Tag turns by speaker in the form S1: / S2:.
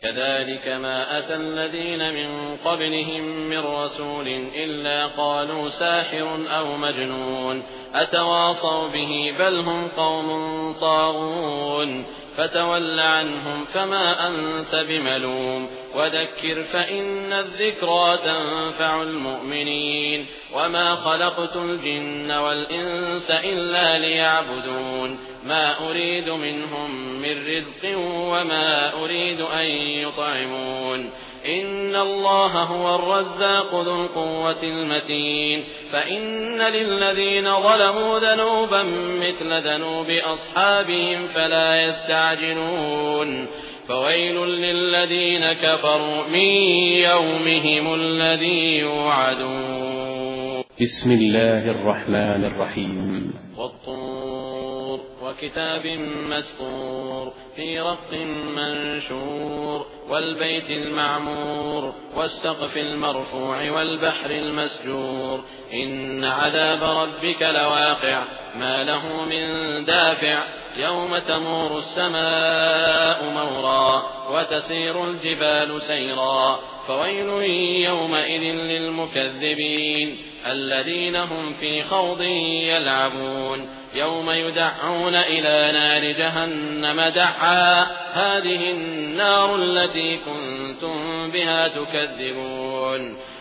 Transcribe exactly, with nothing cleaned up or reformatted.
S1: كذلك ما أتى الذين من قبلهم من رسول إلا قالوا ساحر أو مجنون أتواصوا به بل هم قوم طاغون فتول عنهم فما أنت بملوم وذكر فإن الذكرى تنفع المؤمنين وما خلقت الجن والإنس إلا ليعبدون ما أريد منهم من رزق وما أريد أن يطعمون إن الله هو الرزاق ذو القوة المتين فإن للذين ظلموا ذنوبا مثل ذنوب أصحابهم فلا يستعجلون فويل للذين كفروا من يومهم الذي يوعدون.
S2: بسم الله الرحمن الرحيم.
S1: والطور وكتاب مسطور في رق منشور والبيت المعمور والسقف المرفوع والبحر المسجور إن عذاب ربك لواقع ما له من دافع يوم تمور السماء مورا وتسير الجبال سيرا فويل يومئذ للمكذبين الذين هم في خوض يلعبون يوم يدعون إلى نار جهنم دعا هذه النار التي كنتم بها تكذبون